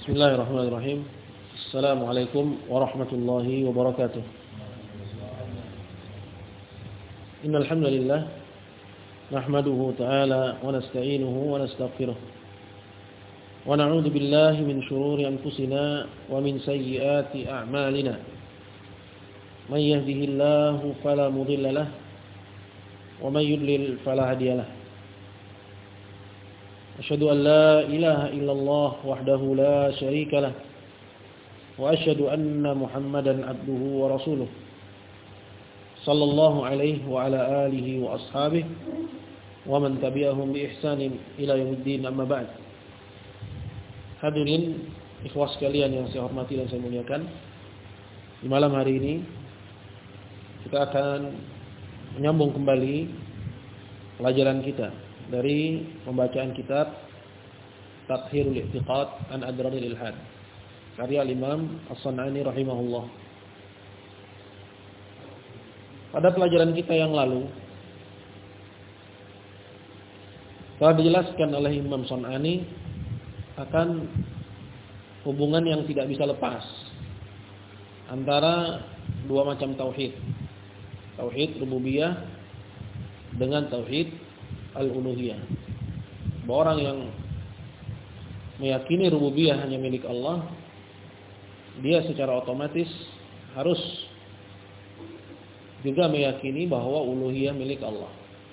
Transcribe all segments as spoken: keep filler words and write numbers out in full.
Bismillahirrahmanirrahim. Assalamualaikum warahmatullahi wabarakatuh. Innal hamdalillah nahmaduhu ta'ala wa nasta'inuhu wa nastaghfiruh. Wa na'udzu billahi min shururi anfusina wa min sayyiati a'malina. May yahdihillahu fala mudilla lahu wa may yudlil fala hadiya lahu. Asyhadu an la ilaha illallah wahdahu la syarika lah wa asyhadu anna Muhammadan abduhu wa rasuluh sallallahu alaihi wa ala alihi wa ashabihi wa man tabi'ahum bi ihsanin ila yaumiddin, amma ba'd. Hadirin ikhwah sekalian yang saya hormati dan saya muliakan, di malam hari ini kita akan menyambung kembali pelajaran kita dari pembacaan kitab Tathhirul I'tiqad an Adranil Ilhad karya Imam As-San'ani rahimahullah. Pada pelajaran kita yang lalu telah dijelaskan oleh Imam San'ani akan hubungan yang tidak bisa lepas antara dua macam tauhid, tauhid rububiyah dengan tauhid al-uluhiyah. Bahwa orang yang meyakini rububiyah hanya milik Allah, dia secara otomatis harus juga meyakini bahwa uluhiyah milik Allah.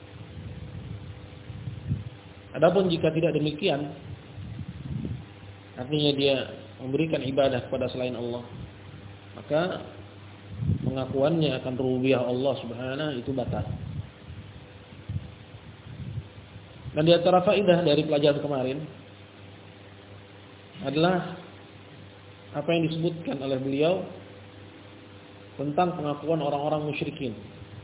Adapun jika tidak demikian, artinya dia memberikan ibadah kepada selain Allah, maka pengakuannya akan rububiyah Allah Subhanahu itu batal. Dan di antara faedah dari pelajaran kemarin adalah apa yang disebutkan oleh beliau tentang pengakuan orang-orang musyrikin,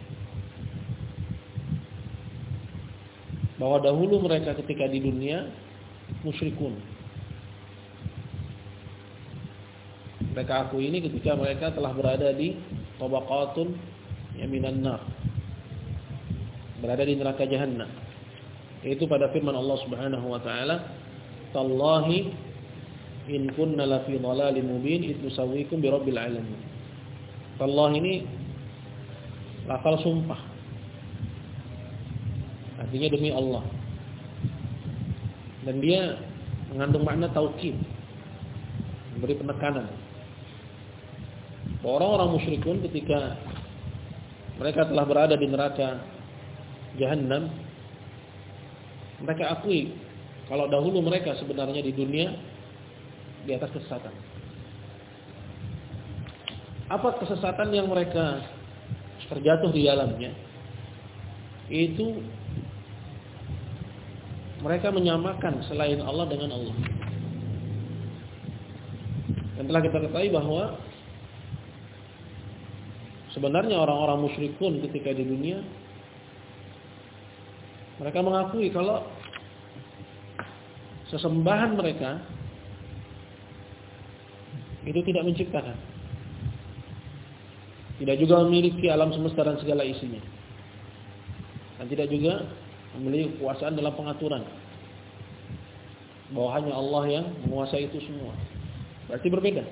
bahwa dahulu mereka ketika di dunia musyrikun. Mereka akui ini ketika mereka telah berada di tabaqatun yaminan nar, berada di neraka jahannam. Yaitu pada firman Allah Subhanahu wa taala, "Tallahi in kunna la fi dhalalin mubin id nusawwikum bi rabbil alamin." Tallah ini lafal sumpah. Artinya demi Allah. Dan dia mengandung makna taukid, memberi penekanan. Orang-orang musyrikun ketika mereka telah berada di neraka jahannam, mereka akui kalau dahulu mereka sebenarnya di dunia di atas kesesatan. Apa kesesatan yang mereka terjatuh di dalamnya? Itu mereka menyamakan selain Allah dengan Allah. Dan telah kita ketahui bahwa sebenarnya orang-orang musyrikun ketika di dunia mereka mengakui kalau sesembahan mereka itu tidak menciptakan, tidak juga memiliki alam semesta dan segala isinya, dan tidak juga memiliki kekuasaan dalam pengaturan, bahwa hanya Allah yang menguasai itu semua. Berarti berbeda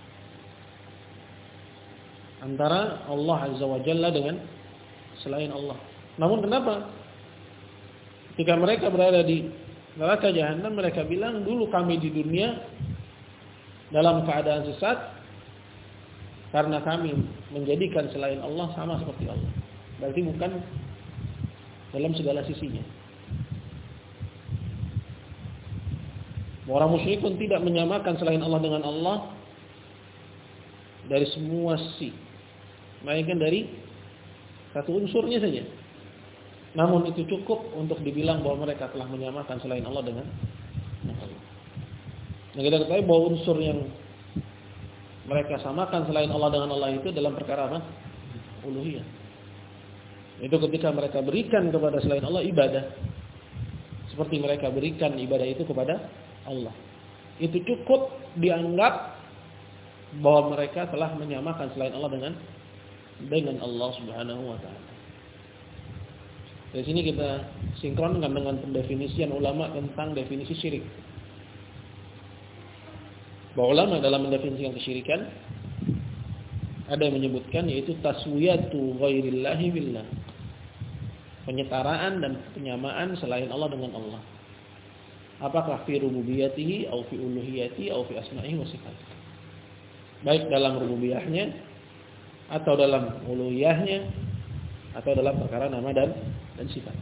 antara Allah Azza wa Jalla dengan selain Allah. Namun kenapa ketika mereka berada di neraka jahanam, mereka bilang dulu kami di dunia dalam keadaan sesat karena kami menjadikan selain Allah sama seperti Allah. Berarti bukan dalam segala sisinya. Orang musyrikun tidak menyamakan selain Allah dengan Allah dari semua sisi, melainkan dari satu unsurnya saja. Namun itu cukup untuk dibilang bahwa mereka telah menyamakan selain Allah dengan Allah. Nah, kita ketahui bahwa unsur yang mereka samakan selain Allah dengan Allah itu dalam perkara apa? Uluhiyah. Itu ketika mereka berikan kepada selain Allah ibadah, seperti mereka berikan ibadah itu kepada Allah. Itu cukup dianggap bahwa mereka telah menyamakan selain Allah dengan dengan Allah Subhanahu wa taala. Dari sini kita sinkronkan dengan pendefinisian ulama tentang definisi syirik. Bahwa ulama dalam mendefinisikan kesyirikan ada yang menyebutkan yaitu taswiyatu ghairillahi billah. Penyetaraan dan penyamaan selain Allah dengan Allah. Apakah fi rububiyatihi atau fi uluhiyatihi atau fi asma'ihi wa sifatihi. Baik dalam rububiyahnya atau dalam uluhiyahnya atau dalam perkara nama dan dan sifat.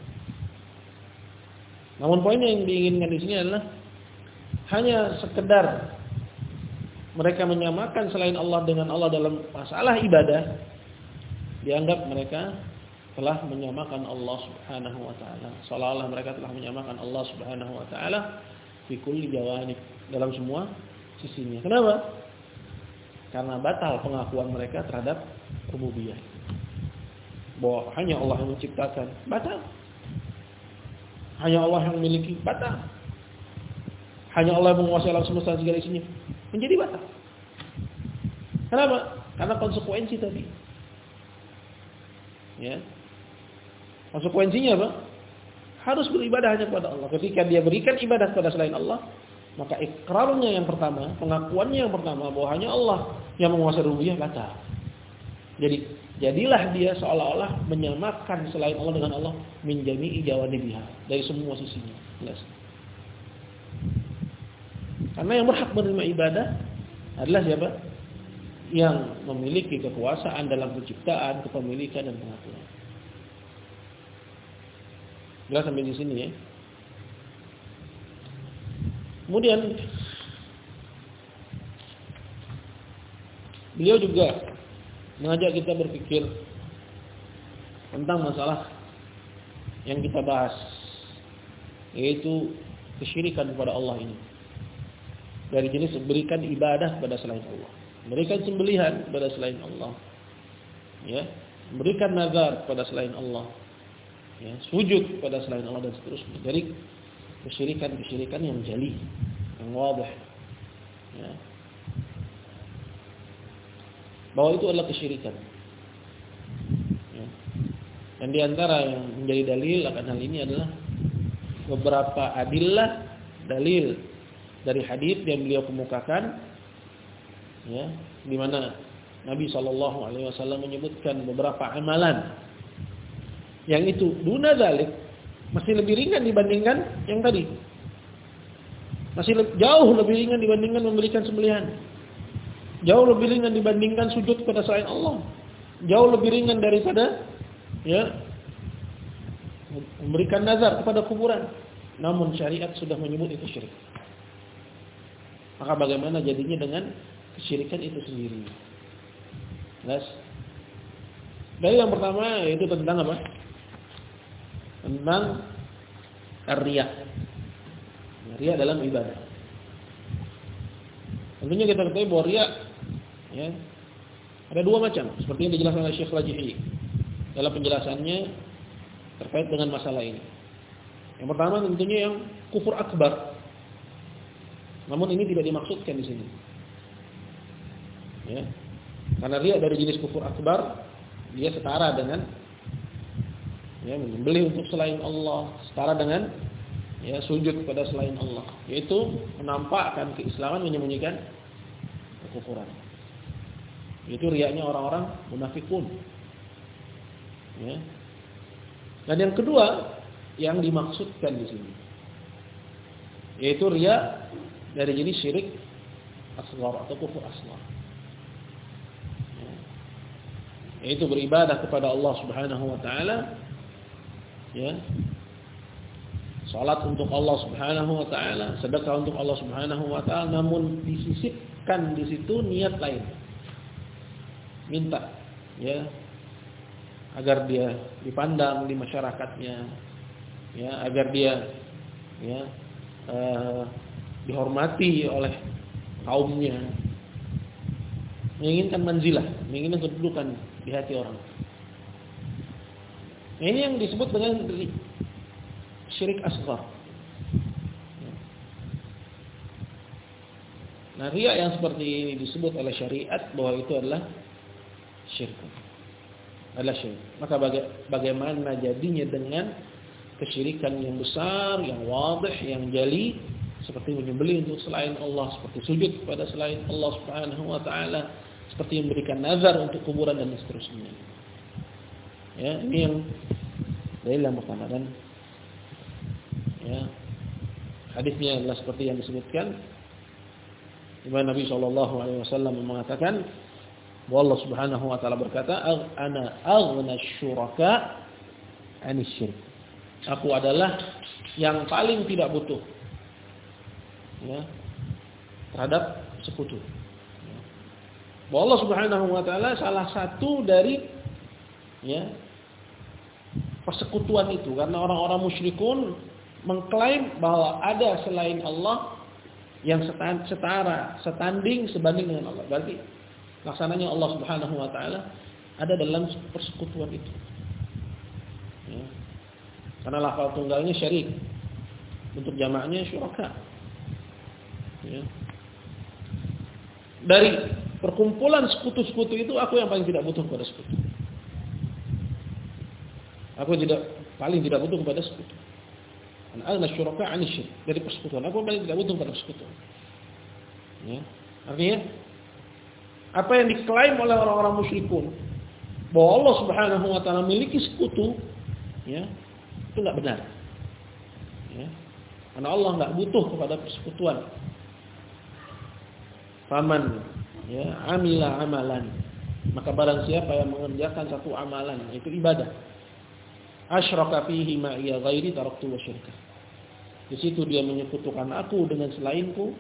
Namun poin yang diinginkan di sini adalah hanya sekedar mereka menyamakan selain Allah dengan Allah dalam masalah ibadah, dianggap mereka telah menyamakan Allah Subhanahu wa taala. Seolah-olah mereka telah menyamakan Allah Subhanahu wa taala fi kulli jawanib, dalam semua sisinya. Kenapa? Karena batal pengakuan mereka terhadap rububiyah. Bahwa hanya Allah yang menciptakan, batal. Hanya Allah yang memiliki, batal. Hanya Allah yang menguasai alam semesta segala isinya, menjadi batal. Kenapa? Karena konsekuensi tadi. Ya. Konsekuensinya apa? Harus beribadah hanya kepada Allah. Ketika dia berikan ibadah kepada selain Allah, maka ikrarnya yang pertama, pengakuannya yang pertama bahwa hanya Allah yang menguasai rububiyah, batal. Jadi jadilah dia seolah-olah menyamakan selain Allah dengan Allah min jami'i jawanibiha, dari semua sisinya. Jelas. Karena yang berhak menerima ibadah adalah siapa? Yang memiliki kekuasaan dalam penciptaan, kepemilikan dan pengaturan. Jelas sampai di sini ya. Kemudian beliau juga mengajak kita berpikir tentang masalah yang kita bahas, yaitu kesyirikan kepada Allah ini. Dari jenis berikan ibadah kepada selain Allah, berikan sembelihan kepada selain Allah, ya, berikan nazar kepada selain Allah, ya, sujud kepada selain Allah dan seterusnya. Dari kesyirikan-kesyirikan yang jali, yang wadah, ya, bahwa itu adalah kesyirikan. Ya. Dan diantara yang menjadi dalil akan hal ini adalah beberapa adillah, dalil dari hadis yang beliau kemukakan, ya, di mana Nabi Shallallahu Alaihi Wasallam menyebutkan beberapa amalan yang itu duna dzalik, masih lebih ringan dibandingkan yang tadi, masih le- jauh lebih ringan dibandingkan memberikan sembelihan, jauh lebih ringan dibandingkan sujud kepada selain Allah, jauh lebih ringan daripada, ya, memberikan nazar kepada kuburan. Namun syariat sudah menyebut itu syirik. Maka bagaimana jadinya dengan kesyirikan itu sendiri? Jelas. Dari yang pertama yaitu tentang apa? Tentang riya. Riya dalam ibadah. Tentunya kita ketahui bahwa riya, ya, ada dua macam, seperti yang dijelaskan oleh Syekh Raji'i dalam penjelasannya terkait dengan masalah ini. Yang pertama tentunya yang kufur akbar. Namun ini tidak dimaksudkan di sini. Ya. Karena riya dari jenis kufur akbar, dia setara dengan, ya, menyembelih untuk selain Allah, setara dengan, ya, sujud kepada selain Allah, yaitu menampakkan keislaman, menyembunyikan kekufuran. Itu riyanya orang-orang munafikun. Ya. Dan yang kedua yang dimaksudkan di sini, yaitu riya dari jenis syirik asghar atau kufur asghar, ya, yaitu beribadah kepada Allah Subhanahu wa taala, ya, salat untuk Allah Subhanahu wa taala, sedekah untuk Allah Subhanahu wa taala, namun disisipkan di situ niat lain, minta, ya, agar dia dipandang di masyarakatnya, ya, agar dia, ya, uh, dihormati oleh kaumnya, menginginkan manzilah, menginginkan kedudukan di hati orang. Nah, ini yang disebut dengan syirik asghar. Nah, riya yang seperti ini disebut oleh syariat bahwa itu adalah syirik. Adalah syirik. Maka baga- bagaimana jadinya dengan kesyirikan yang besar, yang wadih, yang jali, seperti menyembelih untuk selain Allah, seperti sujud kepada selain Allah Subhanahu wa taala, seperti memberikan nazar untuk kuburan dan seterusnya. Ya, ini yang dalil yang pertama. Dan ya, hadisnya adalah seperti yang disebutkan, di mana Nabi shallallahu alaihi wasallam mengatakan bahwa Allah Subhanahu wa taala berkata, "Ana aghna syuraka 'anis syirk." Aku adalah yang paling tidak butuh, ya, terhadap sekutu. Ya. Bahwa Allah Subhanahu wa taala salah satu dari, ya, persekutuan itu, karena orang-orang musyrikun mengklaim bahwa ada selain Allah yang setara, setanding, sebanding dengan Allah. Berarti laksananya Allah Subhanahu wa taala ada dalam persekutuan itu. Ya. Karena lafal tunggalnya syarik, bentuk jamaknya syuraka. Ya. Dari perkumpulan sekutu-sekutu itu, aku yang paling tidak butuh kepada sekutu. Aku tidak paling tidak butuh kepada sekutu. Ana syuraka 'anis syirk. Dari persekutuan, aku paling tidak butuh kepada persekutuan. Ya. Artinya apa yang diklaim oleh orang-orang musyrikun bahwa Allah Subhanahu wa taala memiliki sekutu, ya, itu enggak benar. Ya. Karena Allah enggak butuh kepada persekutuan. Faman, ya, amila amalan, maka barang siapa yang mengerjakan satu amalan, itu ibadah, asyraka fihi ma iya ghairi taraktu wa syirka. Di situ dia menyekutukan aku dengan selainku.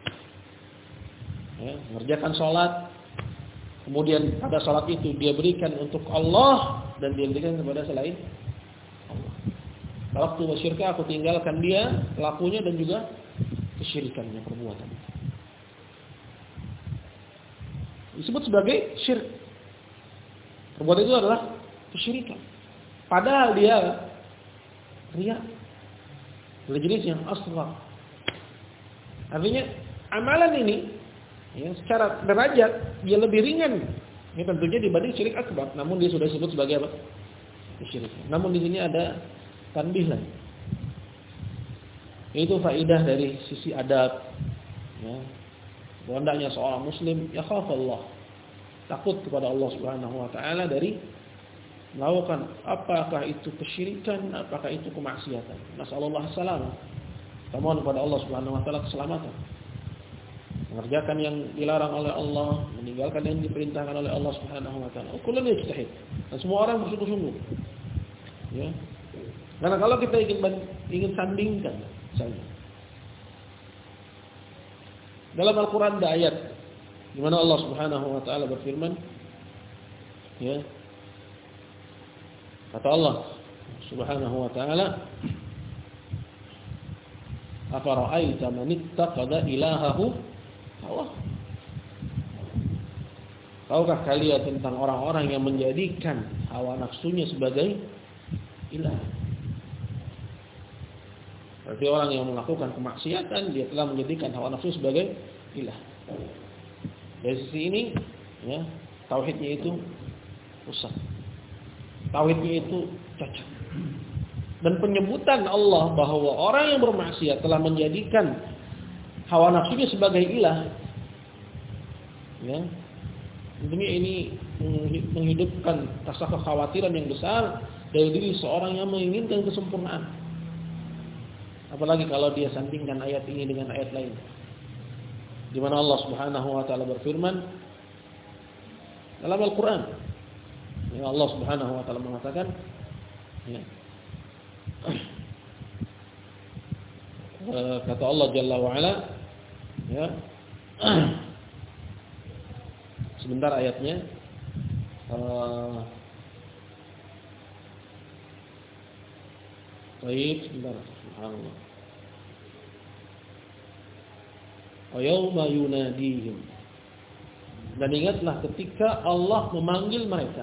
Ya, mengerjakan salat, kemudian pada salat itu dia berikan untuk Allah dan dia berikan kepada selain Allah. Taraktu wa syirka, aku tinggalkan dia pelakunya dan juga kesyirikannya, perbuatan. Disebut sebagai syirik. Perbuatan itu adalah kesyirikan. Padahal dia riya, dari jenis yang asghar. Artinya amalan ini, ya, secara derajat dia lebih ringan, ya, tentunya dibanding syirik akbar. Namun dia sudah disebut sebagai apa? Kesyirikan. Namun di sini ada tanbih lagi. Itu faedah dari sisi adab. Ya. Hendaknya seorang muslim ya khaf Allah, takut kepada Allah Subhanahu wa taala dari melakukan apakah itu kesyirikan, apakah itu kemaksiatan. Nasallallahu salam. Mohon kepada Allah Subhanahu wa taala keselamatan. Mengerjakan yang dilarang oleh Allah, meninggalkan yang diperintahkan oleh Allah Subhanahu wa taala. Kullun yajtahid. Dan semua orang bersungguh-sungguh. Ya. Karena kalau kita ingin ingin sandingkan misalnya, dalam Al-Quran ada ayat di mana Allah Subhanahu wa taala berfirman, ya, kata Allah Subhanahu wa taala, afara'aita man ittaqada ilahahu hawa. Tahukah kalian tentang orang-orang yang menjadikan hawa nafsunya sebagai ilah? Berarti orang yang melakukan kemaksiatan, dia telah menjadikan hawa nafsu sebagai ilah. Dari sisi ini, ya, tauhidnya itu rusak. Tauhidnya itu cacat. Dan penyebutan Allah bahwa orang yang bermaksiat telah menjadikan hawa nafsunya sebagai ilah, ya, tentunya ini menghidupkan rasa kekhawatiran yang besar dari diri seorang yang menginginkan kesempurnaan. Apalagi kalau dia sandingkan ayat ini dengan ayat lain, di mana Allah Subhanahu wa taala berfirman dalam Al-Qur'an, ya, Allah Subhanahu wa taala mengatakan, ya, kata Allah Jalla wa Ala, ya, sebentar ayatnya, uh, baik, sebentar. Subhanallah. Wa yauma yunadihim. Dan ingatlah ketika Allah memanggil mereka.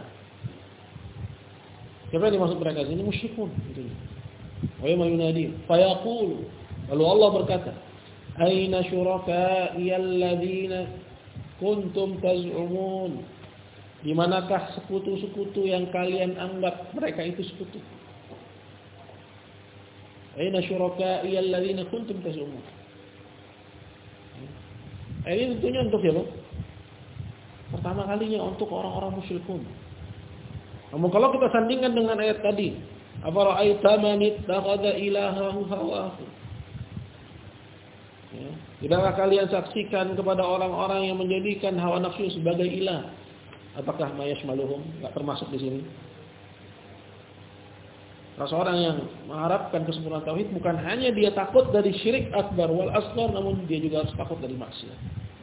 Siapa yang dimaksud mereka sini? Musyrikun. Wa yauma yunadihim fa yaqulu, lalu Allah berkata, aina syuraka'i alladzina kuntum taz'umun? Di manakah sekutu-sekutu yang kalian anggap mereka itu sekutu? Aina syuraka'i alladzina kuntum taz'umun? Ini tentunya untuk siapa? Pertama kalinya untuk orang-orang musyrikun. Namun kalau kita sandingkan dengan ayat tadi, afara'aita man ittakhadha ilahahu hawahu. Ya, tidakkah kalian saksikan kepada orang-orang yang menjadikan hawa nafsu sebagai ilah? Apakah mayasmaluhum? Enggak termasuk di sini. Nah, seorang yang mengharapkan kesempurnaan tauhid bukan hanya dia takut dari syirik akbar wal asghar, namun dia juga harus takut dari maksiat.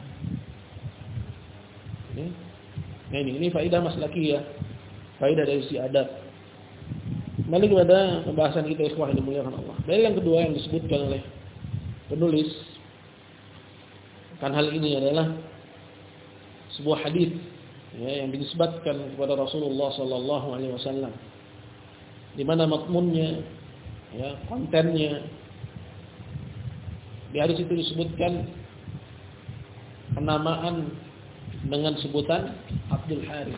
Ini, nah ini, ini faedah maslakiyah, faedah dari si adab. Kembali kepada pembahasan kita ikhwah yang dimuliakan Allah. Dalil yang kedua yang disebutkan oleh penulis kan hal ini adalah sebuah hadis ya, yang dinisbatkan kepada Rasulullah sallallahu alaihi wasallam, di mana makmunnya, ya, kontennya di hadis itu disebutkan penamaan dengan sebutan Abdul Harith.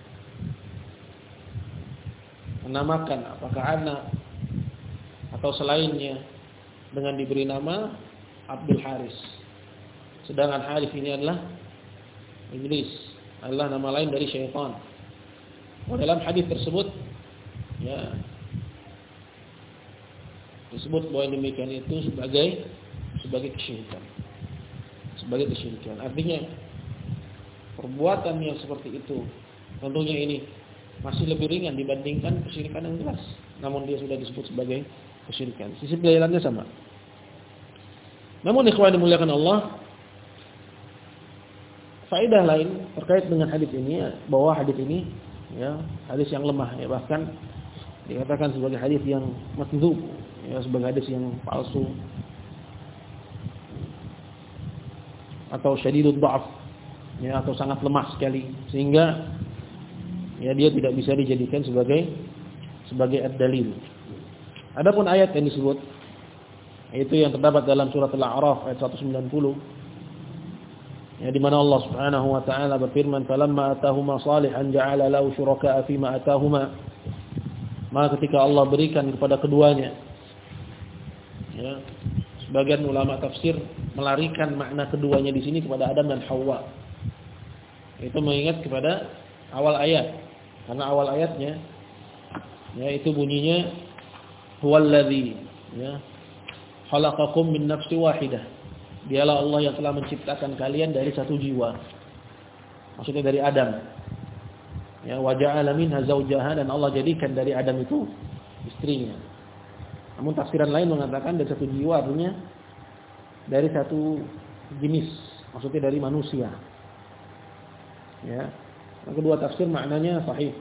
Menamakan apakah anak atau selainnya dengan diberi nama Abdul Harith. Sedangkan Harith ini adalah iblis, adalah nama lain dari syaitan. Oh, dalam hadis tersebut ya disebut bahwa demikian itu sebagai sebagai kesyirikan. Sebagai kesyirikan. Artinya perbuatan yang seperti itu tentunya ini masih lebih ringan dibandingkan kesyirikan yang jelas. Namun dia sudah disebut sebagai kesyirikan. Sisi pelayanannya sama. Namun ikhwan dimuliakan Allah, faedah lain terkait dengan hadis ini bahwa hadis ini ya hadis yang lemah ya, bahkan dikatakan sebagai hadis yang makdzub ya, sebagai hadis yang palsu atau syadidud dha'f ya, atau sangat lemah sekali sehingga ya dia tidak bisa dijadikan sebagai sebagai ad-dalil. Adapun ayat yang disebut yaitu yang terdapat dalam surat Al-A'raf ayat seratus sembilan puluh ya, di mana Allah Subhanahu wa taala berfirman, "Falamma atahuma salihan ja'ala lahu syuraka'a fima atahuma." Maka ketika Allah berikan kepada keduanya, ya, sebagian ulama tafsir melarikan makna keduanya di sini kepada Adam dan Hawa. Itu mengingat kepada awal ayat, karena awal ayatnya, ya, itu bunyinya, "Huwallazi, ya, khalaqakum min nafsin wahidah." Dialah Allah yang telah menciptakan kalian dari satu jiwa. Maksudnya dari Adam. Ya, wa ja'ala minha zawjaha, dan Allah jadikan dari Adam itu istrinya. Namun tafsiran lain mengatakan dari satu jiwa artinya dari satu jenis, maksudnya dari manusia. Ya. Yang kedua tafsir maknanya sahih.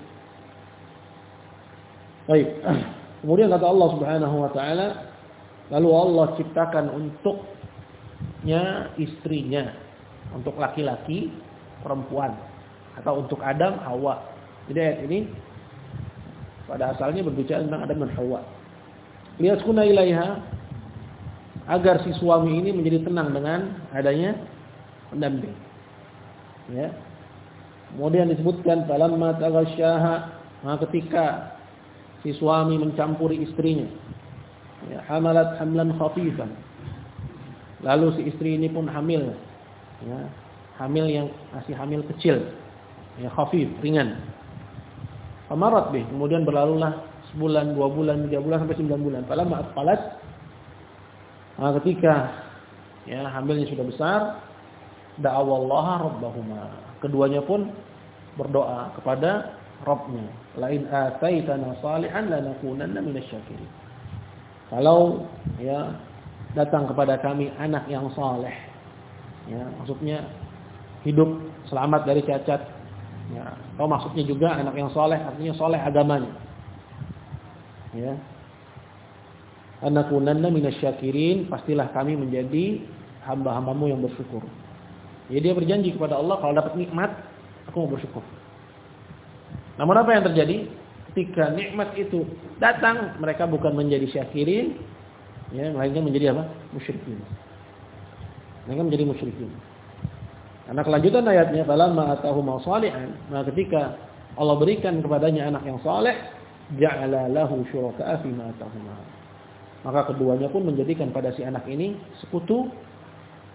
Baik. Kemudian kata Allah Subhanahu wa taala, lalu Allah ciptakan untuknya istrinya, untuk laki-laki, perempuan, atau untuk Adam, Hawa. Jadi ayat ini pada asalnya berbicara tentang Adam dan Hawa. Liyaskuna ilaiha, agar si suami ini menjadi tenang dengan adanya pendamping. Ya. Kemudian disebutkan falamma taghasyaha, maka ketika si suami mencampuri istrinya, ya, hamalat hamlan khafifan. Lalu si istri ini pun hamil. Ya, hamil yang masih hamil kecil. Ya, khafif, ringan. Famarat bih, kemudian berlalulah sebulan, dua bulan, tiga bulan sampai sembilan bulan. Falamma atqalat, maka ketika ya hamilnya sudah besar, da'awallaha rabbahuma. Keduanya pun berdoa kepada Rabbnya. Lain ataitana salihan lanakunanna minasyakirin. Kalau ya datang kepada kami anak yang saleh, ya maksudnya hidup selamat dari cacat. Ya, atau maksudnya juga anak yang saleh artinya saleh agamanya. Ya. Lanakunanna minasyakirin, pastilah kami menjadi hamba-hambamu yang bersyukur. Jadi dia berjanji kepada Allah, kalau dapat nikmat, aku mau bersyukur. Namun apa yang terjadi? Ketika nikmat itu datang, mereka bukan menjadi syakirin, ya, melainkan menjadi apa? Musyrikin. Mereka menjadi musyrikin. Karena kelanjutan ayatnya, falamma atahuma salihan, maka ketika Allah berikan kepadanya anak yang saleh, ja'ala lahu syuraka'a fima atahuma. Maka keduanya pun menjadikan pada si anak ini sekutu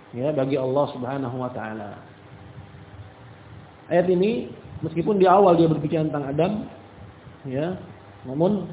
ya bagi Allah Subhanahu wa taala. Ayat ini meskipun di awal dia berbicara tentang Adam, ya, namun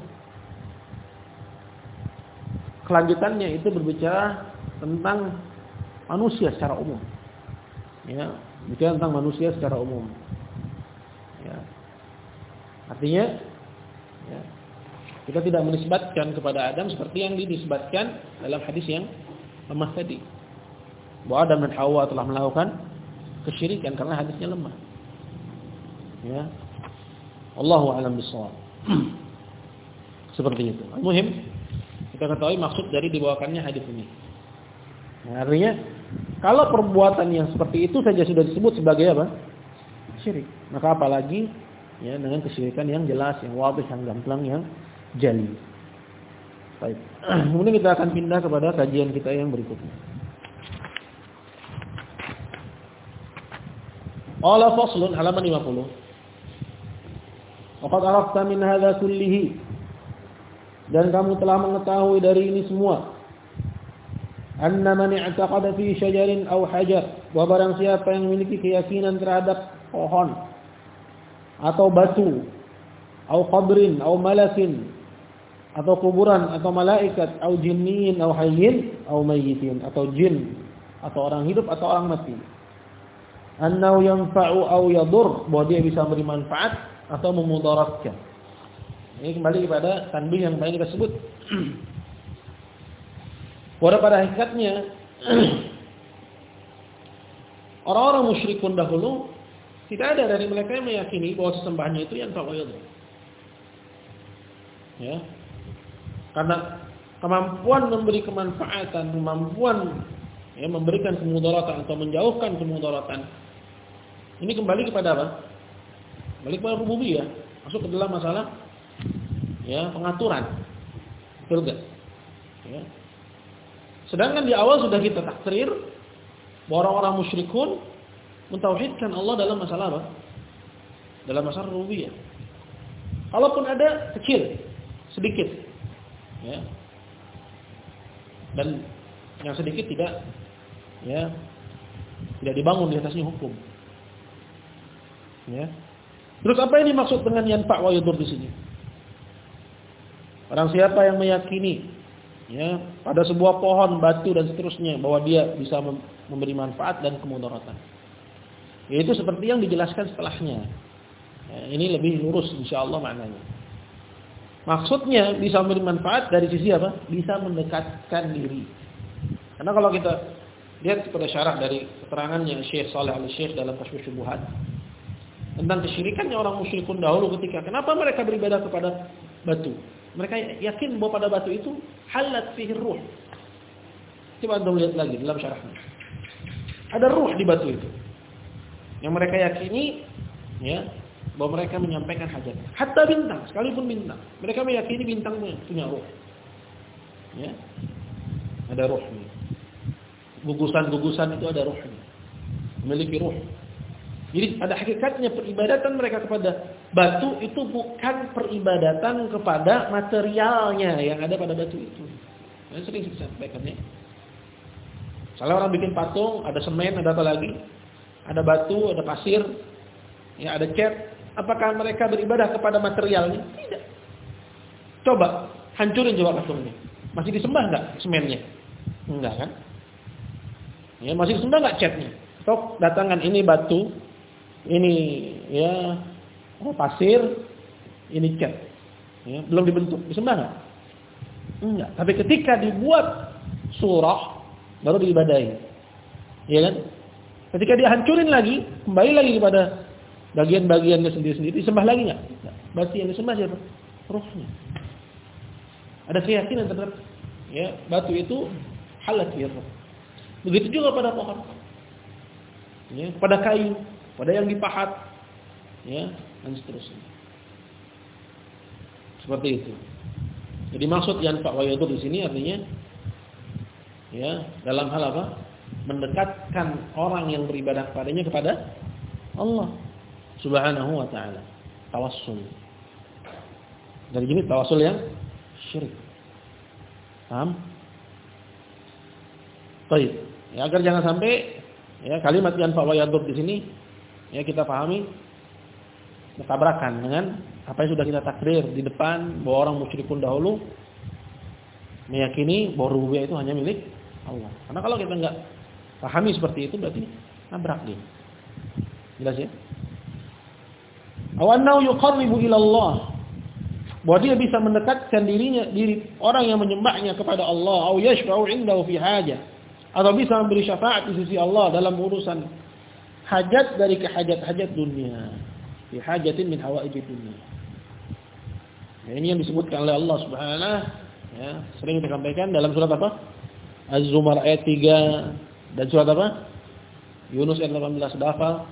kelanjutannya itu berbicara tentang manusia secara umum. Ya, bicara tentang manusia secara umum. Ya. Artinya, ya, kita tidak menisbatkan kepada Adam seperti yang dinisbatkan dalam hadis yang lemah tadi. Bahwa Adam dan Hawa telah melakukan kesyirikan karena hadisnya lemah. Ya. Allahu a'lam bishawab. Seperti itu. Al-muhim kita ketahui maksud dari dibawakannya hadis ini. Nah, artinya kalau perbuatan yang seperti itu saja sudah disebut sebagai apa? Syirik. Maka apalagi ya dengan kesyirikan yang jelas, yang wadih, yang gamblang, yang jali. Baik. Kemudian kita akan pindah kepada kajian kita yang berikutnya. Qala faslun halaman lima puluh. Waqad arafta min hadza kullihi. Dan kamu telah mengetahui dari ini semua. Anna man i'taqada fi syajarin aw hajar, bahwa barang siapa yang memiliki keyakinan terhadap pohon atau batu, atau qabrin, atau malakin, atau kuburan, atau malaikat, atau jinnin, atau hayyin, atau mayyitin, atau jin, atau orang hidup atau orang mati. Annahu yanfa'u aw yadur, bahwa dia bisa memberi manfaat atau memudaratkan. Ini kembali kepada tanbih yang banyak kita sebut. Pada pada hakikatnya orang-orang musyrikun dahulu tidak ada dari mereka yang meyakini bahwa sesembahannya itu yang ta'wil. Ya. Karena kemampuan memberi kemanfaatan, kemampuan ya, memberikan kemudaratan atau menjauhkan kemudaratan. Ini kembali kepada apa? Kembali kepada rububiyah, masuk ke dalam masalah ya pengaturan. Betul enggak? Ya. Sedangkan di awal sudah kita takrir bahwa orang-orang musyrikun mentauhidkan Allah dalam masalah apa? Dalam masalah rububiyah. Kalaupun ada kecil, sedikit, ya, dan yang sedikit tidak, ya, tidak dibangun di atasnya hukum. Ya. Terus apa yang dimaksud dengan yanfa' wa yadur di sini? Orang siapa yang meyakini ya pada sebuah pohon, batu dan seterusnya bahwa dia bisa memberi manfaat dan kemudaratan. Yaitu seperti yang dijelaskan setelahnya. Ya, ini lebih lurus insyaallah maknanya. Maksudnya bisa memberi manfaat dari sisi apa? Bisa mendekatkan diri. Karena kalau kita lihat pada syarah dari keterangannya Syekh Shalih Al-Syekh dalam Kashfus Syubhat tentang kesyirikannya orang musyrikun dahulu ketika kenapa mereka beribadah kepada batu? Mereka yakin bahwa pada batu itu halat fihi ruh. Coba Anda lihat lagi dalam syarahnya. Ada ruh di batu itu. Yang mereka yakini ya bahwa mereka menyampaikan hajat. Hatta bintang, sekalipun bintang. Mereka meyakini bintang punya ruh. Ya. Ada ruhnya. Gugusan-gugusan itu ada ruhnya. Memiliki ruh. Jadi pada hakikatnya peribadatan mereka kepada batu itu bukan peribadatan kepada materialnya yang ada pada batu itu. Saya sering saya sampaikannya. Kalau orang bikin patung, ada semen, ada apa lagi? Ada batu, ada pasir, ya ada cat. Apakah mereka beribadah kepada materialnya? Tidak. Coba hancurin coba patungnya. Masih disembah enggak semennya? Enggak kan? Ya masih disembah enggak catnya? Tok datangkan ini batu, ini ya pasir, ini cat. Ya, belum dibentuk. Disembah enggak? Enggak. Tapi ketika dibuat surah baru diibadahi. Iya kan? Ketika dia hancurin lagi, kembali lagi kepada bagian-bagiannya sendiri-sendiri, disembah lagi enggak? Berarti yang disembah siapa? Ruhnya. Ada keyakinan terhadap ya, batu itu halat ya. Begitu juga pada pohon. Ya, pada kayu, pada yang dipahat, ya, dan seterusnya. Seperti itu. Jadi maksud yanfa' wa yadur di sini artinya ya, dalam hal apa? Mendekatkan orang yang beribadah kepadanya kepada Allah Subhanahu wa taala. Tawassul. Dari jenis tawassul yang syirik. Paham? Baik. Ya, agar jangan sampai ya kalimat yanfa wa yadur di sini ya kita pahami bertabrakan dengan apa yang sudah kita takrir di depan bahwa orang musyrikun dahulu meyakini bahwa rububiyah itu hanya milik Allah. Karena kalau kita enggak pahami seperti itu berarti nabrak dia. Jelas ya? Awannahu yuqarribu ila Allah. Bahwa dia bisa mendekatkan dirinya diri orang yang menyembahnya kepada Allah, au yashfa'u 'indahu fi hajah. Atau bisa memberi syafaat di sisi Allah dalam urusan hajat dari kehajat-hajat dunia. Fi hajatin min hawaijid dunia. Ya, ini yang disebutkan oleh Allah Subhanahu ya, sering kita sampaikan dalam surat apa? Az-Zumar ayat tiga dan surat apa? Yunus ayat delapan belas. Hafal?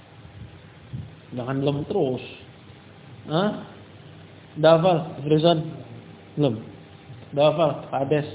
Jangan belum terus. Hah? Hafal? Frizan? Belum. Hafal? Hades?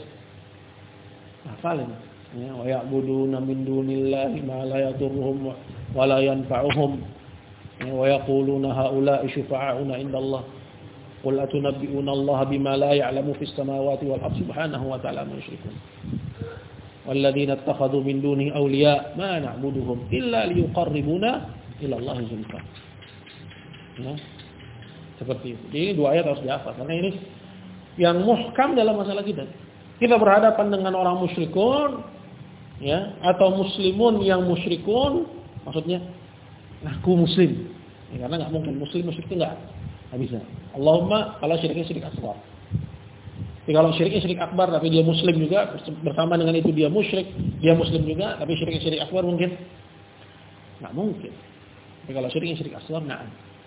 Hafal ini. Ya, wa ya'buduna min dunillahi ma la yadurruhum wa la yanfa'uhum. Ya, wa yaquluna haula'i syufa'auna indallah. Qul atunabbi'una Allah bima la ya'lamu fis samawati wal ardi subhanahu wa ta'ala ma yusyrikun. Walladzina ittakhadhu min dunihi awliya ma na'buduhum illa liyuqarribuna ila Allahi zulfa. Ya. Seperti itu. Jadi dua ayat harus dihafal karena ini yang muhkam dalam masalah kita. Kita berhadapan dengan orang musyrikun ya atau muslimun yang musyrikun, maksudnya ngaku muslim. Ya, karena enggak mungkin muslim musyrik itu enggak enggak bisa. Allahumma kalau syiriknya syirik akbar. Tapi kalau syiriknya syirik akbar tapi dia muslim juga bersama dengan itu dia musyrik, dia muslim juga tapi syiriknya syirik akbar mungkin enggak mungkin. Tapi kalau syiriknya syirik asghar na'am.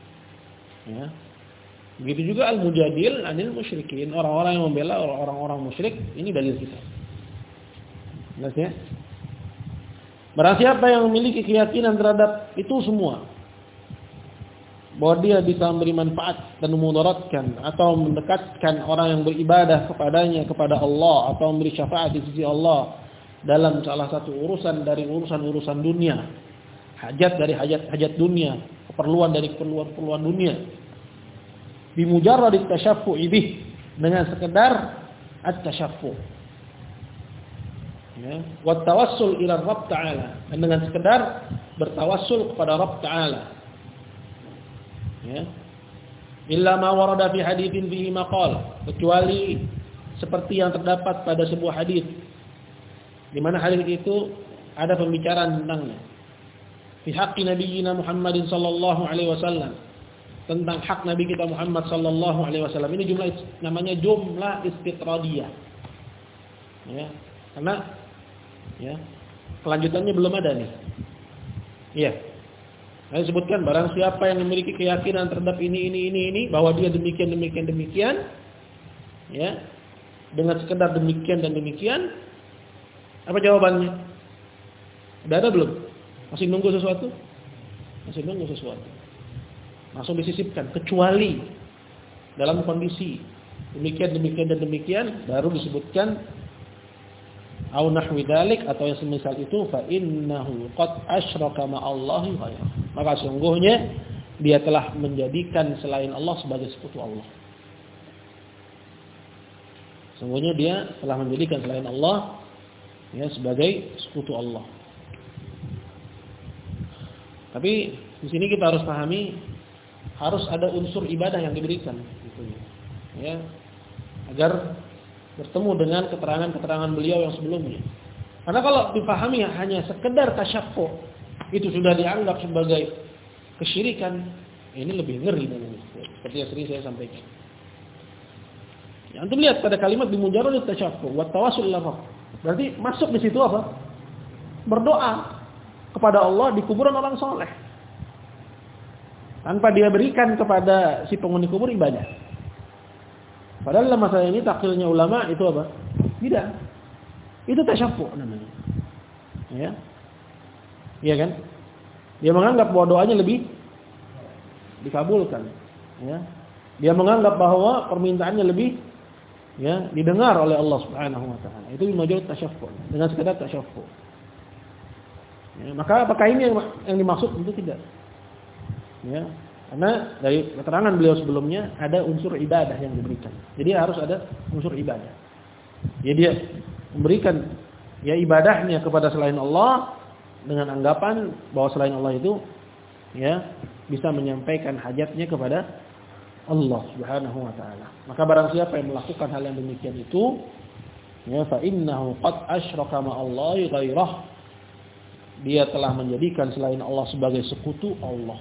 Ya. Begitu juga al-mujadil anil musyrikin, orang-orang yang membela orang-orang musyrik, ini dalil kita. Jelas ya? Barang siapa yang memiliki keyakinan terhadap itu semua, bahwa dia bisa memberi manfaat dan memudaratkan atau mendekatkan orang yang beribadah kepadanya kepada Allah atau memberi syafaat di sisi Allah dalam salah satu urusan dari urusan-urusan dunia, hajat dari hajat-hajat dunia, keperluan dari keperluan-keperluan dunia, bimujarrad at-tashaffu'i bih, dengan sekedar at-tashaffu' ya, wa tawassul ila Rabb Ta'ala, dan dengan sekedar bertawassul kepada Rabb Ta'ala ya, illa ma warada fi haditsin fihi maqal, kecuali seperti yang terdapat pada sebuah hadis di mana hadis itu ada pembicaraan tentangnya, fi haqqi nabiyyina Muhammadin sallallahu alaihi wasallam, tentang hak Nabi kita Muhammad sallallahu alaihi wasallam. Ini jumlah namanya jumlah istitradiyah. Ya, karena ya, kelanjutannya belum ada nih. Iya. Saya sebutkan barang siapa yang memiliki keyakinan terhadap ini ini ini ini bahwa dia demikian demikian demikian ya. Dengan sekedar demikian dan demikian, apa jawabannya? Udah ada belum? Masih nunggu sesuatu? Masih nunggu sesuatu. Langsung disisipkan, kecuali dalam kondisi demikian demikian dan demikian baru disebutkan au nahwi dzalik atau yang semisal itu, fa innahu qad asyraka ma'allahi ghayra, maka sungguhnya dia telah menjadikan selain Allah sebagai sekutu Allah. Sungguhnya dia telah menjadikan selain Allah ya sebagai sekutu Allah. Tapi di sini kita harus pahami harus ada unsur ibadah yang diberikan gitu ya, agar bertemu dengan keterangan-keterangan beliau yang sebelumnya. Karena kalau dipahami hanya sekedar tasyaffu itu sudah dianggap sebagai kesyirikan, ini lebih ngeri namanya. Seperti yang sering saya sampaikan. Ya, antum lihat pada kalimat bimujarrad tasyaffu wa tawassul ila Rabb. Berarti masuk di situ apa? Berdoa kepada Allah di kuburan orang soleh. Tanpa dia berikan kepada si penghuni kubur ibadah. Padahal dalam masalah ini taklilnya ulama itu apa? Tidak. Itu tasyaffu namanya. Ya. Iya kan? Dia menganggap bahwa doanya lebih dikabulkan, ya. Dia menganggap bahwa permintaannya lebih ya didengar oleh Allah Subhanahu wa taala. Itu majul tasyaffu, dengan sekedar tasyaffu. Ya, maka apakah ini yang, yang dimaksud? Tentu tidak. Ya, karena dari keterangan beliau sebelumnya ada unsur ibadah yang diberikan. Jadi harus ada unsur ibadah. Ya, dia memberikan ya ibadahnya kepada selain Allah dengan anggapan bahwa selain Allah itu ya bisa menyampaikan hajatnya kepada Allah Subhanahu wa taala. Maka barang siapa yang melakukan hal yang demikian itu, ya fa innahu qad asyraka ma'allahi ghairah. Dia telah menjadikan selain Allah sebagai sekutu Allah.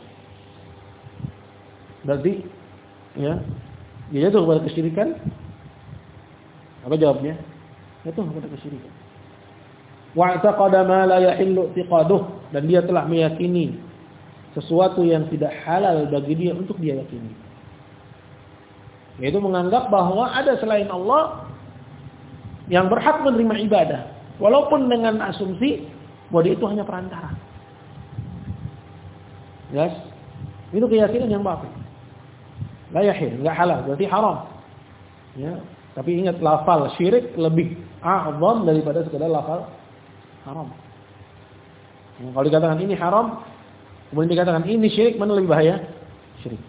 Berarti ya, dia jatuh kepada kesyirikan. Apa jawabnya? Jatuh kepada kesyirikan. Wa'taqada ma la yahillu i'tiqaduh, dan dia telah meyakini sesuatu yang tidak halal bagi dia untuk dia yakini. Yaitu menganggap bahwa ada selain Allah yang berhak menerima ibadah, walaupun dengan asumsi bahwa dia itu hanya perantara. Yes, itu keyakinan yang batil. La yahil, enggak halal, berarti haram. Ya, tapi ingat lafal syirik lebih a'zam daripada sekadar lafal haram. Ya, kalau dikatakan ini haram, kemudian dikatakan ini syirik, mana lebih bahaya? Syirik.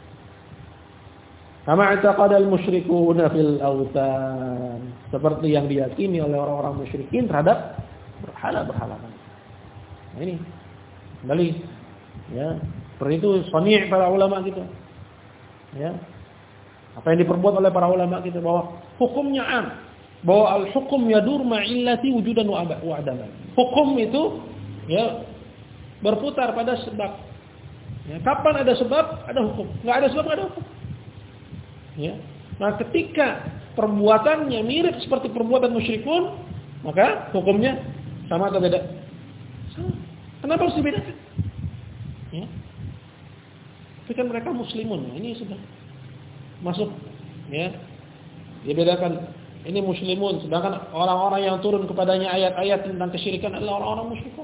Kama i'taqada al-musyrikuuna fil awtan, seperti yang diyakini oleh orang-orang musyrikin terhadap berhala-berhala. Nah, ini kembali ya, seperti itu sani' para ulama kita. Ya. Apa yang diperbuat oleh para ulama kita bahwa hukumnya am, bahwa al-hukum yadur ma'illati wujudan wa adaman. Hukum itu ya berputar pada sebab. Ya, kapan ada sebab, ada hukum. Enggak ada sebab, enggak ada hukum. Ya. Nah, ketika perbuatannya mirip seperti perbuatan musyrikun, maka hukumnya sama atau beda? Sama. Kenapa harus dibedakan? Ya. Tapi kan mereka muslimun, ini sudah masuk, ya. Dibedakan, ini muslimun, sedangkan orang-orang yang turun kepadanya ayat-ayat tentang kesyirikan adalah orang-orang musyrikun.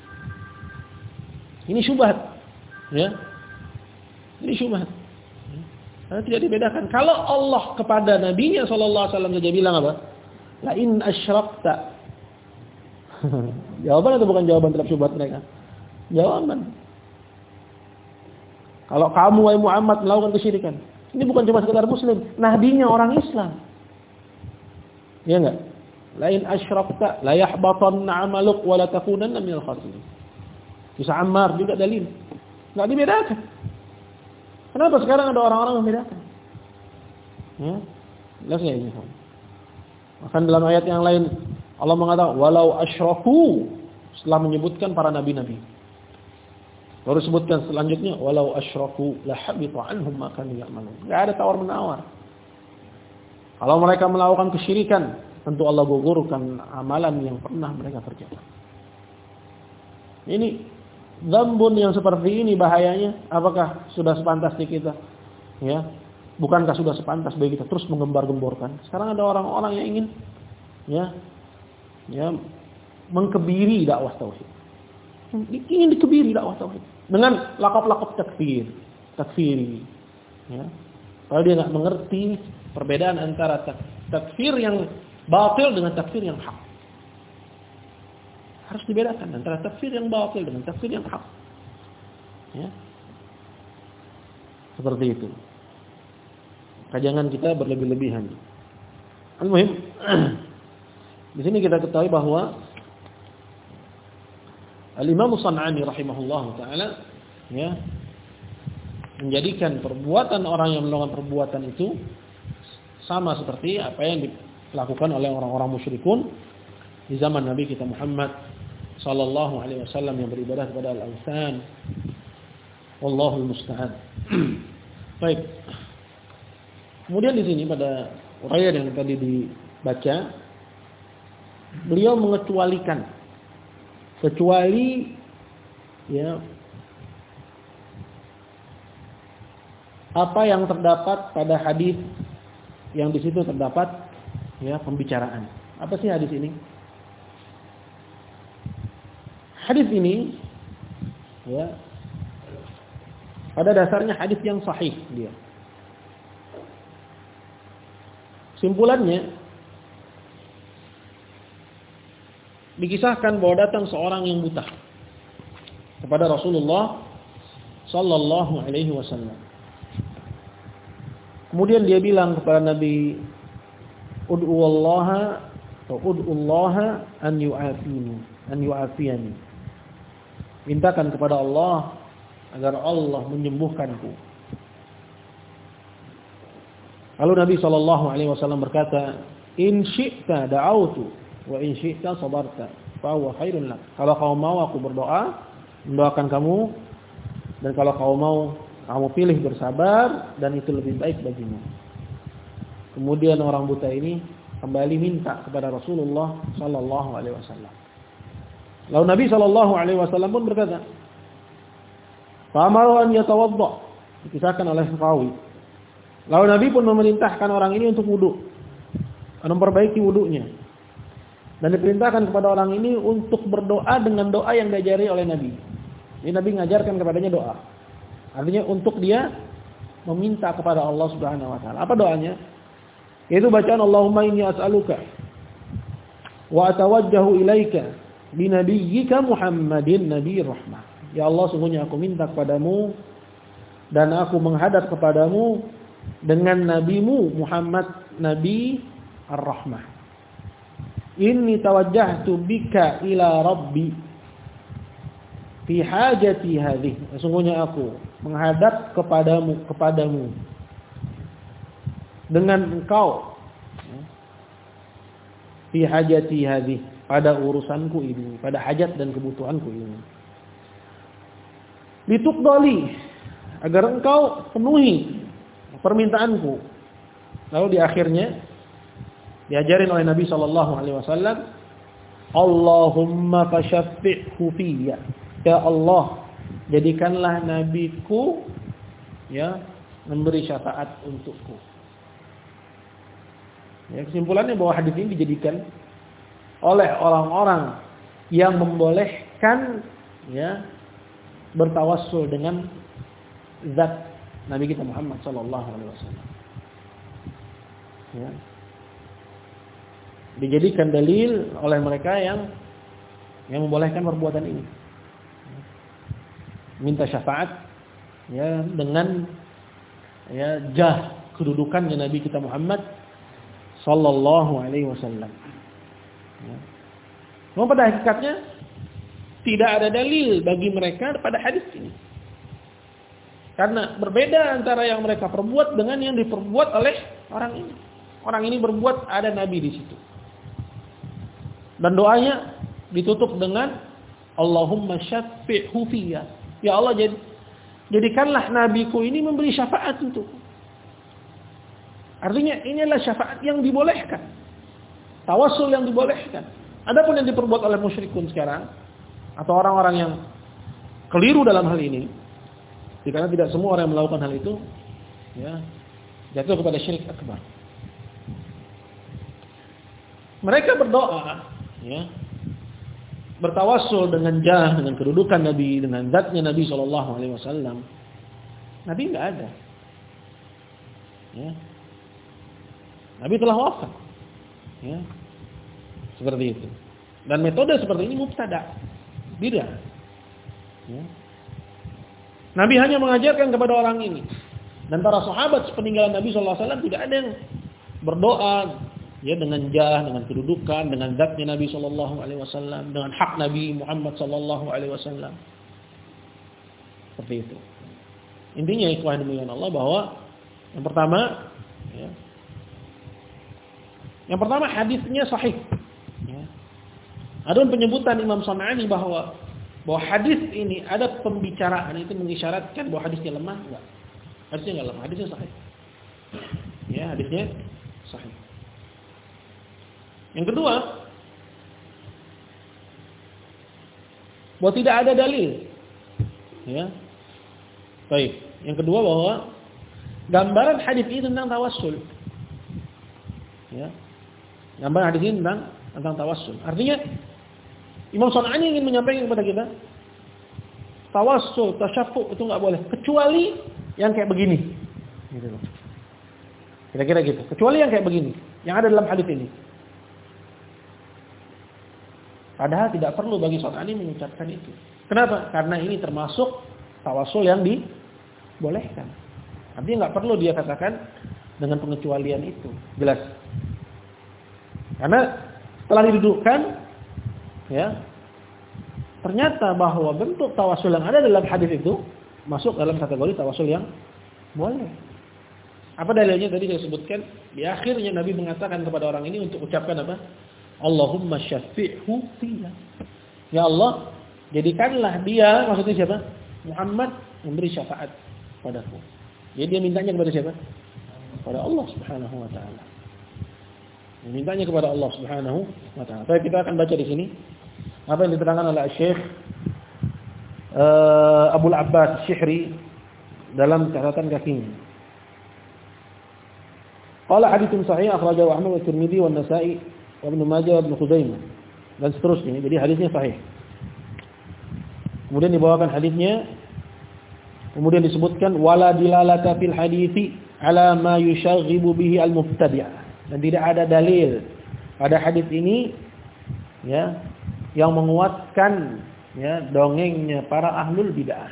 Ini syubhat, ya. Ini syubhat. Karena tidak dibedakan. Kalau Allah kepada Nabi-Nya sallallahu alaihi wasallam saja bilang apa? La in asyrakta. Jawaban atau bukan jawaban terhadap syubhat mereka? Jawaban. Kalau kamu wahai Muhammad melakukan kesyirikan, ini bukan cuma sekedar muslim, Nabi-Nya orang Islam. Ya enggak? La in asyrakta la yahbatanna 'amaluk wa la takunanna minal khasirin. Kisah Ammar juga dalil. Enggak dibedakan. Kenapa sekarang ada orang-orang yang membedakan? Ya, jelas ya ini. Bahkan dalam ayat yang lain Allah mengatakan walau asyraku, setelah menyebutkan para nabi-nabi. Baru sebutkan selanjutnya walau asyraku la habita anhum ma kanu ya'malun. Enggak ada tawar-menawar. Kalau mereka melakukan kesyirikan, tentu Allah gugurkan amalan yang pernah mereka kerjakan. Ini dzambun yang seperti ini bahayanya, apakah sudah sepantasnya kita? Ya, bukankah sudah sepantas bagi kita terus menggembar-gemborkan? Sekarang ada orang-orang yang ingin, ya, ya, mengkebiri dakwah tauhid. Ingin dikebiri dakwah tauhid dengan lakop-lakop takfir, takfiri. Ya, kalau dia nggak mengerti perbedaan antara takfir yang batil dengan takfir yang hak. Harus dibedakan antara tafsir yang batil dengan tafsir yang hak. Ya. Seperti itu. Jangan kita berlebih-lebihan. Al-muhim, di sini kita ketahui bahwa Al-Imam Shan'ani rahimahullah taala ya menjadikan perbuatan orang yang melakukan perbuatan itu sama seperti apa yang dilakukan oleh orang-orang musyrikun di zaman Nabi kita Muhammad sallallahu alaihi wasallam yang beribadah kepada al-awthan. Wallahul musta'an. Baik. Kemudian di sini pada uraian yang tadi dibaca, beliau mengecualikan kecuali ya apa yang terdapat pada hadis yang di situ terdapat ya pembicaraan. Apa sih hadis ini? Hadis ini ya pada dasarnya hadis yang sahih dia. Simpulannya dikisahkan bahwa datang seorang yang buta kepada Rasulullah sallallahu alaihi wasallam. Kemudian dia bilang kepada Nabi, "Ud'u wallaha Ud'ullaha an yu'afini, an yu'afiyani. Mintakan kepada Allah agar Allah menyembuhkanku. Lalu Nabi sallallahu alaihi wasallam berkata, "In syi'ta da'autu wa in syi'ta sabarta, fa huwa khairun lak." Kalau kau mau aku berdoa, mendoakan kamu, dan kalau kau mau kamu pilih bersabar, dan itu lebih baik bagimu. Kemudian orang buta ini kembali minta kepada Rasulullah sallallahu alaihi wasallam. Lalu Nabi sallallahu alaihi wasallam pun berkata, "Fa'amaru an yatawadda." Dikisahkan oleh perawi. Lalu Nabi pun memerintahkan orang ini untuk wudu, memperbaiki wudunya. Dan diperintahkan kepada orang ini untuk berdoa dengan doa yang diajari oleh Nabi. Jadi Nabi mengajarkan kepadanya doa. Artinya untuk dia meminta kepada Allah Subhanahu wa taala. Apa doanya? Yaitu bacaan Allahumma inni as'aluka wa atawajjahu ilaika bi nabiyyika Muhammadin nabiyir rahmah. Ya Allah, sungguhnya aku minta kepadamu dan aku menghadap kepadamu dengan nabimu Muhammad nabi ar-rahmah. Inni tawajjahtu bika ila rabbi fi hajati hadhihi. Sungguhnya aku menghadap kepadamu kepadamu dengan engkau fi hajati hadhihi, pada urusanku ini, pada hajat dan kebutuhanku ini. Lituqdali, agar engkau penuhi permintaanku. Lalu di akhirnya diajarin oleh Nabi sallallahu alaihi wasallam, Allahumma fashaffi'hu fiyya. Ya Allah, jadikanlah nabiku ya memberi syafaat untukku. Ya, kesimpulannya bahwa hadis ini dijadikan oleh orang-orang yang membolehkan ya bertawassul dengan zat Nabi kita Muhammad sallallahu alaihi wasallam. Ya. Dijadikan dalil oleh mereka yang yang membolehkan perbuatan ini. Minta syafaat ya dengan ya jah kedudukannya Nabi kita Muhammad sallallahu alaihi wasallam. Ya. Namun pada hakikatnya tidak ada dalil bagi mereka pada hadis ini. Karena berbeda antara yang mereka perbuat dengan yang diperbuat oleh orang ini. Orang ini berbuat ada Nabi di situ. Dan doanya ditutup dengan Allahumma syaffi'hu fiyya. Ya Allah, jad, jadikanlah nabiku ini memberi syafaat untukku. Artinya ini adalah syafaat yang dibolehkan. Tawassul yang dibolehkan. Adapun yang diperbuat oleh musyrikun sekarang atau orang-orang yang keliru dalam hal ini, karena tidak semua orang yang melakukan hal itu ya jatuh kepada syirik akbar. Mereka berdoa ya bertawassul dengan jah, dengan kedudukan Nabi, dengan zatnya Nabi sallallahu alaihi wasallam. Nabi enggak ada. Ya. Nabi telah wafat. Ya. Seperti itu. Dan metode seperti ini mubtada', bid'ah. Ya. Nabi hanya mengajarkan kepada orang ini. Dan para sahabat sepeninggalan Nabi sallallahu alaihi wasallam tidak ada yang berdoa ya dengan jah, dengan kedudukan, dengan zatnya Nabi sallallahu alaihi wasallam, dengan hak Nabi Muhammad sallallahu alaihi wasallam. Seperti itu. Intinya ikhwan dimiliki Allah bahwa yang pertama ya, yang pertama hadisnya sahih. Ya. Ada penyebutan Imam San'ani bahwa bahwa hadis ini ada pembicaraan itu mengisyaratkan bahwa hadisnya lemah, enggak. Hadisnya enggak lemah, hadisnya sahih. Ya, hadisnya sahih. Yang kedua, bahwa tidak ada dalil. Ya. Baik. Yang kedua bahwa gambaran hadis ini tentang tawassul. Ya. Gambaran hadis ini tentang tentang tawassul. Artinya Imam San'ani ingin menyampaikan kepada kita tawassul, tasyaffu' itu enggak boleh kecuali yang kayak begini. Gitu loh. Kira-kira gitu. Kecuali yang kayak begini, yang ada dalam hadis ini. Padahal tidak perlu bagi San'ani mengucapkan itu. Kenapa? Karena ini termasuk tawassul yang dibolehkan. Artinya enggak perlu dia katakan dengan pengecualian itu. Jelas. Karena Setelah didudukkan, ya, ternyata bahwa bentuk tawasul yang ada dalam hadis itu masuk dalam kategori tawasul yang boleh. Apa dalilnya? Tadi saya sebutkan di akhirnya Nabi mengatakan kepada orang ini untuk ucapkan apa? Allahumma syafi'hu fiyya. Ya Allah, jadikanlah dia, maksudnya siapa? Muhammad memberi syafaat padaku. Jadi dia mintanya kepada siapa? Kepada Allah Subhanahu wa taala. Dia mintanya kepada Allah Subhanahu wa taala. Baik, kita akan baca di sini apa yang diterangkan oleh Syekh uh, Abu Abbas Syihri dalam catatan kakinya. Qala haditsun sahih akhrajahu Ahmad wa Tirmidzi wa Nasa'i wa Ibnu Majah wa Ibnu Khuzaimah dan seterusnya. Jadi hadisnya sahih. Kemudian dibawakan hadisnya, kemudian disebutkan wala dilalata fil hadithi ala ma yushaghibu bihi al-mubtadi'. Dan tidak ada dalil pada hadis ini ya yang menguatkan ya dongengnya para ahlul bid'ah.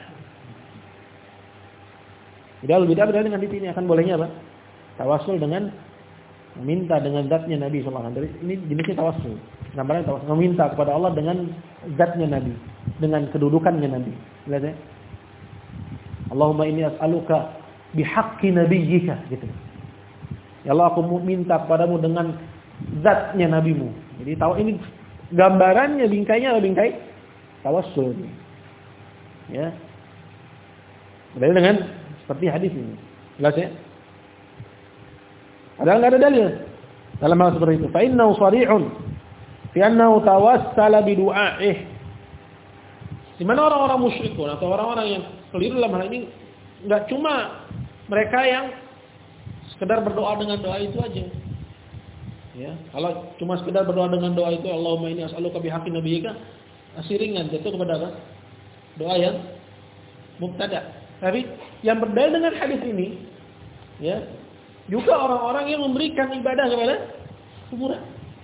Jadi ahlul bid'ah berdalil dengan hadis ini akan bolehnya apa? Tawasul dengan meminta dengan zatnya Nabi sallallahu alaihi wasallam. Ini jenisnya tawasul. Gambaran tawasul meminta kepada Allah dengan zatnya Nabi, dengan kedudukannya Nabi. Lihat ya. Allahumma inni as'aluka bihaqqi nabiyyika gitu. Ya Allah, aku minta kepadamu dengan zatnya nabimu. Jadi tahu ini gambarannya, bingkainya adalah bingkai tawasul. Ya. Berdalil dengan seperti hadis ini. Jelas ya? Padahal enggak ada dalil dalam hal seperti itu. Fa innahu sharihun fi annahu tawassala bi du'a'ih. Di mana orang-orang musyrikun atau orang-orang yang keliru dalam hal ini enggak cuma mereka yang sekedar berdoa dengan doa itu aja. Ya, kalau cuma sekedar berdoa dengan doa itu Allahumma inni as'aluka bihaqqi nabiyyika, asiringan jatuh kepada apa? Doa yang mubtada. Tapi yang berdalil dengan hadis ini ya, juga orang-orang yang memberikan ibadah kepada kuburan.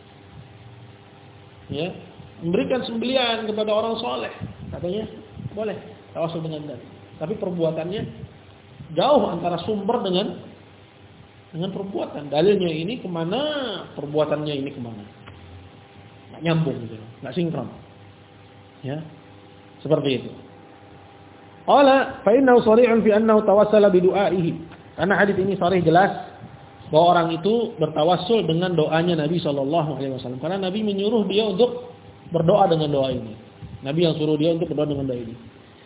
Ya, memberikan sembelihan kepada orang soleh, katanya boleh tawasul dengan dan. Tapi perbuatannya jauh antara sumber dengan dengan perbuatan. Dalilnya ini kemana, perbuatannya ini kemana? Nggak nyambung gitu, nggak sinkron. Ya, seperti itu. Qala fa innahu sharihun fi annahu tawassala bi du'aihi. Karena hadis ini sharih jelas bahwa orang itu bertawassul dengan doanya Nabi sallallahu alaihi wasallam. Karena Nabi menyuruh dia untuk berdoa dengan doa ini. Nabi yang suruh dia untuk berdoa dengan doa ini.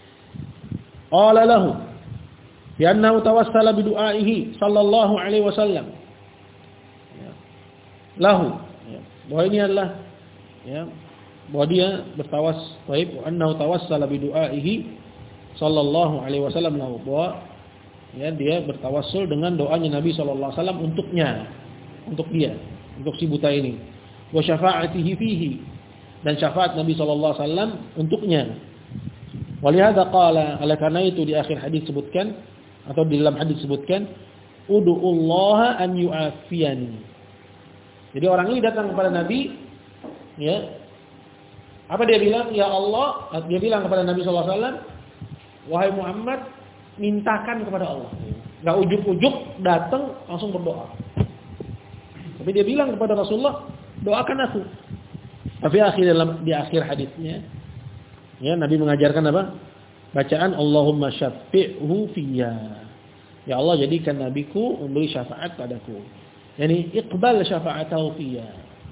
Qala lahu bi annahu tawassala bi du'aihi sallallahu alaihi wasallam. Ya. Lahu, ya. Bahwa ini adalah ya, bahwa dia bertawas, baik annahu tawassala bi du'aihi sallallahu alaihi wasallam lahu, bahwa ya dia bertawassul dengan doanya Nabi sallallahu alaihi wasallam untuknya, untuk dia, untuk si buta ini. Wa syafa'atihi fihi, dan syafaat Nabi sallallahu alaihi wasallam untuknya. Walihada qala, oleh karena itu di akhir hadis sebutkan atau di dalam hadis sebutkan ud'ullaha an yu'afiyani. Jadi orang ini datang kepada Nabi, ya. Apa dia bilang? Ya Allah, dia bilang kepada Nabi sallallahu alaihi wasallam, wahai Muhammad, mintakan kepada Allah. Enggak ujuk-ujuk datang langsung berdoa. Tapi dia bilang kepada Rasulullah, doakan aku. Tapi akhir dalam di akhir hadisnya, ya Nabi mengajarkan apa? Bacaan Allahumma syafi'hu fiyya. Ya Allah, jadikan nabiku memberi syafaat padaku. Yani iqbal syafa'atahu fiyya.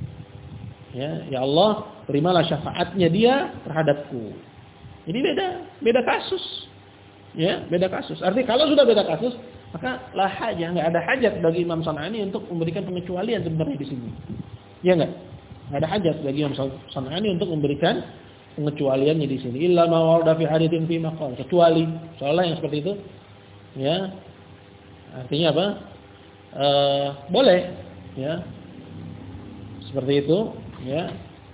Ya, ya Allah, terimalah syafaatnya dia terhadapku. Jadi beda, beda kasus. Ya, beda kasus. Artinya kalau sudah beda kasus, maka la hajah, enggak ada hajat bagi Imam San'ani untuk memberikan pengecualian sebenarnya di sini. Ya enggak? Enggak ada hajat bagi Imam San'ani untuk memberikan pengecualiannya di sini. Illa ma warada fi haditsin fi maqal. Kecuali soalnya yang seperti itu, ya. Artinya apa? Uh, boleh, ya. Seperti itu, ya.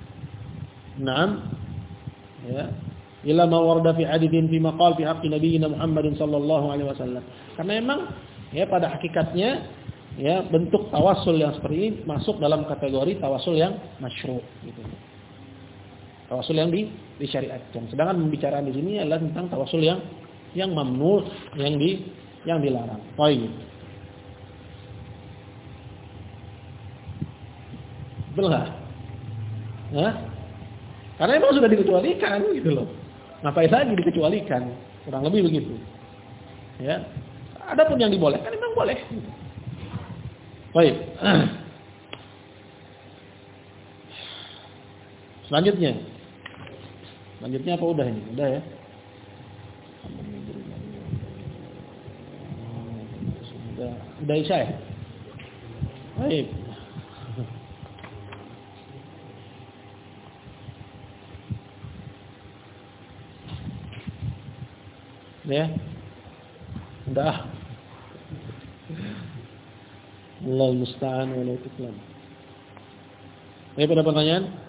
Naam. Ya. Illa ma warada fi haditsin fi maqal fi haqqi nabiyina Muhammadin sallallahu alaihi wasallam. Karena memang ya pada hakikatnya ya bentuk tawassul yang seperti ini masuk dalam kategori tawassul yang masyru' gitu. Tawassul yang di, disyariatkan. Sedangkan pembicaraan di sini adalah tentang tawassul yang yang mamnu, yang di yang dilarang. Baik. Betul enggak? Hah? Karena memang sudah dikecualikan gitu loh. Ngapain lagi dikecualikan? Kurang lebih begitu. Ya. Adapun yang dibolehkan memang boleh. Baik. Selanjutnya. Selanjutnya apa udah ini? Udah ya. Sudah, udah isya ya? Baik. Ya. Udah. Allahul musta'an wa la tuqlam. Baik, ada pertanyaan?